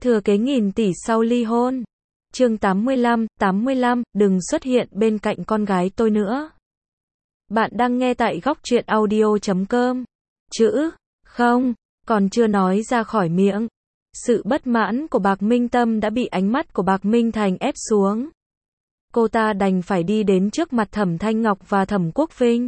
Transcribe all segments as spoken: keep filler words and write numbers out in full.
Thừa kế nghìn tỷ sau ly hôn. Chương tám mươi lăm, tám mươi lăm, đừng xuất hiện bên cạnh con gái tôi nữa. Bạn đang nghe tại góc truyện audio chấm com. Chữ, không, còn chưa nói ra khỏi miệng. Sự bất mãn của Bạc Minh Tâm đã bị ánh mắt của Bạc Minh Thành ép xuống. Cô ta đành phải đi đến trước mặt Thẩm Thanh Ngọc và Thẩm Quốc Vinh.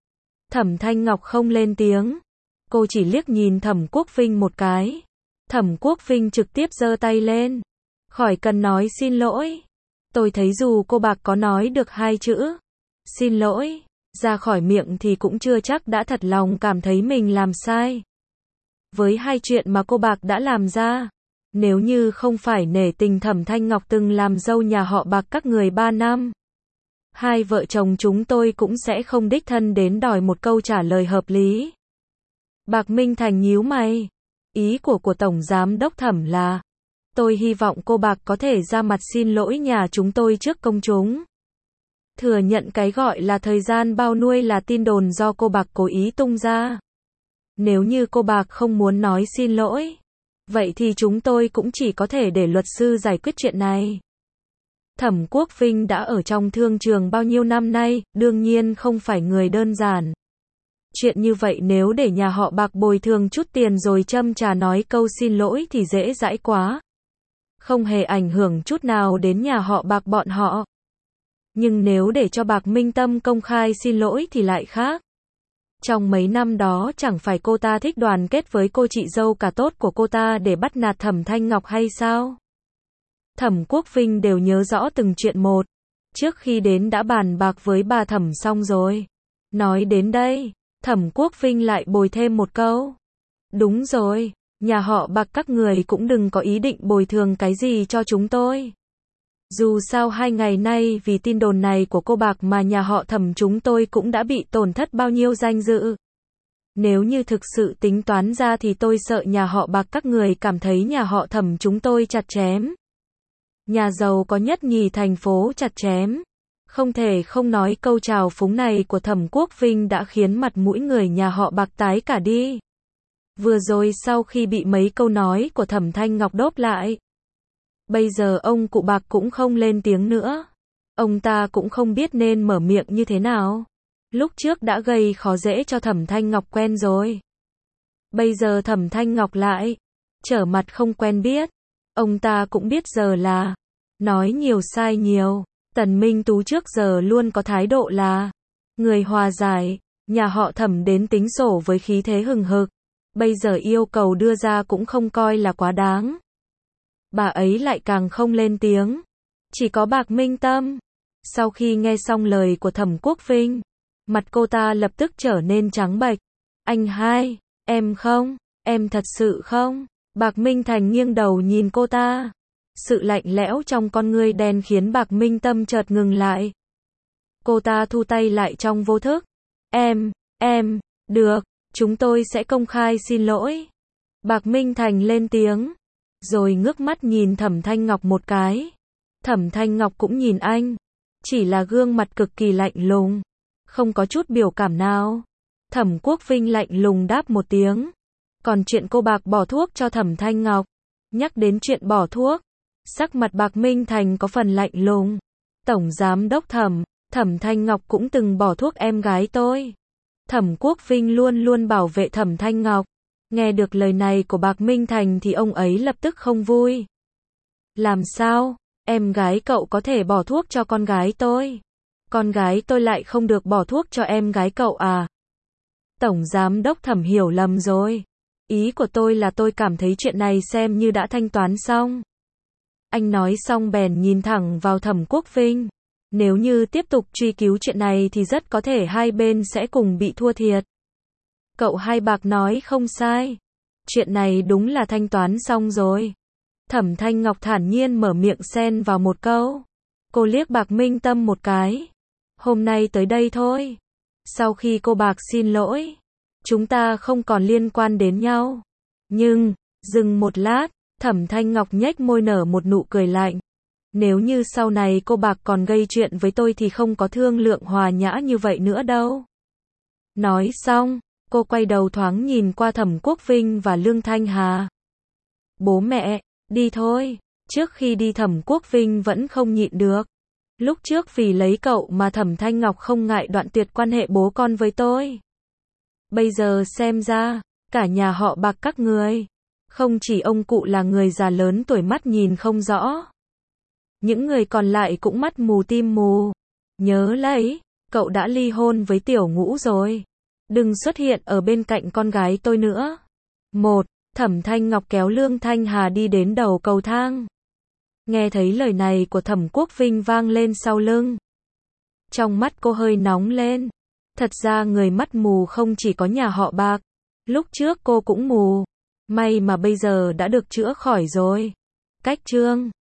Thẩm Thanh Ngọc không lên tiếng. Cô chỉ liếc nhìn Thẩm Quốc Vinh một cái. Thẩm Quốc Vinh trực tiếp giơ tay lên. Khỏi cần nói xin lỗi. Tôi thấy dù cô Bạc có nói được hai chữ xin lỗi ra khỏi miệng thì cũng chưa chắc đã thật lòng cảm thấy mình làm sai. Với hai chuyện mà cô Bạc đã làm ra, nếu như không phải nể tình Thẩm Thanh Ngọc từng làm dâu nhà họ Bạc các người ba năm, hai vợ chồng chúng tôi cũng sẽ không đích thân đến đòi một câu trả lời hợp lý. Bạc Minh Thành nhíu mày. Ý của của Tổng Giám Đốc Thẩm là, tôi hy vọng cô Bạc có thể ra mặt xin lỗi nhà chúng tôi trước công chúng. Thừa nhận cái gọi là thời gian bao nuôi là tin đồn do cô Bạc cố ý tung ra. Nếu như cô Bạc không muốn nói xin lỗi, vậy thì chúng tôi cũng chỉ có thể để luật sư giải quyết chuyện này. Thẩm Quốc Vinh đã ở trong thương trường bao nhiêu năm nay, đương nhiên không phải người đơn giản. Chuyện như vậy nếu để nhà họ Bạc bồi thường chút tiền rồi châm trà nói câu xin lỗi thì dễ dãi quá. Không hề ảnh hưởng chút nào đến nhà họ Bạc bọn họ. Nhưng nếu để cho Bạc Minh Tâm công khai xin lỗi thì lại khác. Trong mấy năm đó chẳng phải cô ta thích đoàn kết với cô chị dâu cả tốt của cô ta để bắt nạt Thẩm Thanh Ngọc hay sao? Thẩm Quốc Vinh đều nhớ rõ từng chuyện một. Trước khi đến đã bàn bạc với bà Thẩm xong rồi. Nói đến đây, Thẩm Quốc Vinh lại bồi thêm một câu. Đúng rồi, nhà họ Bạc các người cũng đừng có ý định bồi thường cái gì cho chúng tôi. Dù sao hai ngày nay vì tin đồn này của cô Bạc mà nhà họ Thẩm chúng tôi cũng đã bị tổn thất bao nhiêu danh dự. Nếu như thực sự tính toán ra thì tôi sợ nhà họ Bạc các người cảm thấy nhà họ Thẩm chúng tôi chặt chém. Nhà giàu có nhất nhì thành phố chặt chém. Không thể không nói câu chào phúng này của Thẩm Quốc Vinh đã khiến mặt mũi người nhà họ Bạc tái cả đi. Vừa rồi sau khi bị mấy câu nói của Thẩm Thanh Ngọc đốt lại, bây giờ ông cụ Bạc cũng không lên tiếng nữa. Ông ta cũng không biết nên mở miệng như thế nào. Lúc trước đã gây khó dễ cho Thẩm Thanh Ngọc quen rồi. Bây giờ Thẩm Thanh Ngọc lại trở mặt không quen biết. Ông ta cũng biết giờ là nói nhiều sai nhiều. Tần Minh Tú trước giờ luôn có thái độ là người hòa giải. Nhà họ Thẩm đến tính sổ với khí thế hừng hực. Bây giờ yêu cầu đưa ra cũng không coi là quá đáng. Bà ấy lại càng không lên tiếng. Chỉ có Bạc Minh Tâm. Sau khi nghe xong lời của Thẩm Quốc Vinh, mặt cô ta lập tức trở nên trắng bệch. Anh hai, em không, em thật sự không. Bạc Minh Thành nghiêng đầu nhìn cô ta. Sự lạnh lẽo trong con ngươi đen khiến Bạc Minh Tâm chợt ngừng lại. Cô ta thu tay lại trong vô thức. Em, em, được, chúng tôi sẽ công khai xin lỗi. Bạc Minh Thành lên tiếng. Rồi ngước mắt nhìn Thẩm Thanh Ngọc một cái. Thẩm Thanh Ngọc cũng nhìn anh. Chỉ là gương mặt cực kỳ lạnh lùng. Không có chút biểu cảm nào. Thẩm Quốc Vinh lạnh lùng đáp một tiếng. Còn chuyện cô Bạc bỏ thuốc cho Thẩm Thanh Ngọc. Nhắc đến chuyện bỏ thuốc, sắc mặt Bạc Minh Thành có phần lạnh lùng. Tổng Giám Đốc Thẩm, Thẩm Thanh Ngọc cũng từng bỏ thuốc em gái tôi. Thẩm Quốc Vinh luôn luôn bảo vệ Thẩm Thanh Ngọc. Nghe được lời này của Bạc Minh Thành thì ông ấy lập tức không vui. Làm sao? Em gái cậu có thể bỏ thuốc cho con gái tôi? Con gái tôi lại không được bỏ thuốc cho em gái cậu à? Tổng Giám Đốc Thẩm hiểu lầm rồi. Ý của tôi là tôi cảm thấy chuyện này xem như đã thanh toán xong. Anh nói xong bèn nhìn thẳng vào Thẩm Quốc Vinh. Nếu như tiếp tục truy cứu chuyện này thì rất có thể hai bên sẽ cùng bị thua thiệt. Cậu hai Bạc nói không sai. Chuyện này đúng là thanh toán xong rồi. Thẩm Thanh Ngọc thản nhiên mở miệng xen vào một câu. Cô liếc Bạc Minh Tâm một cái. Hôm nay tới đây thôi. Sau khi cô Bạc xin lỗi, chúng ta không còn liên quan đến nhau. Nhưng, dừng một lát, Thẩm Thanh Ngọc nhếch môi nở một nụ cười lạnh. Nếu như sau này cô Bạc còn gây chuyện với tôi thì không có thương lượng hòa nhã như vậy nữa đâu. Nói xong, cô quay đầu thoáng nhìn qua Thẩm Quốc Vinh và Lương Thanh Hà. Bố mẹ, Đi thôi. Trước khi đi Thẩm Quốc Vinh vẫn không nhịn được. Lúc trước vì lấy cậu mà Thẩm Thanh Ngọc không ngại đoạn tuyệt quan hệ bố con với tôi. Bây giờ xem ra, cả nhà họ Bạc các người, không chỉ ông cụ là người già lớn tuổi mắt nhìn không rõ. Những người còn lại cũng mắt mù tim mù. Nhớ lấy, cậu đã ly hôn với Tiểu Ngũ rồi. Đừng xuất hiện ở bên cạnh con gái tôi nữa. Một, Thẩm Thanh Ngọc kéo Lương Thanh Hà đi đến đầu cầu thang. Nghe thấy lời này của Thẩm Quốc Vinh vang lên sau lưng. Trong mắt cô hơi nóng lên. Thật ra người mắt mù không chỉ có nhà họ Bạc. Lúc trước cô cũng mù. May mà bây giờ đã được chữa khỏi rồi. Cách chương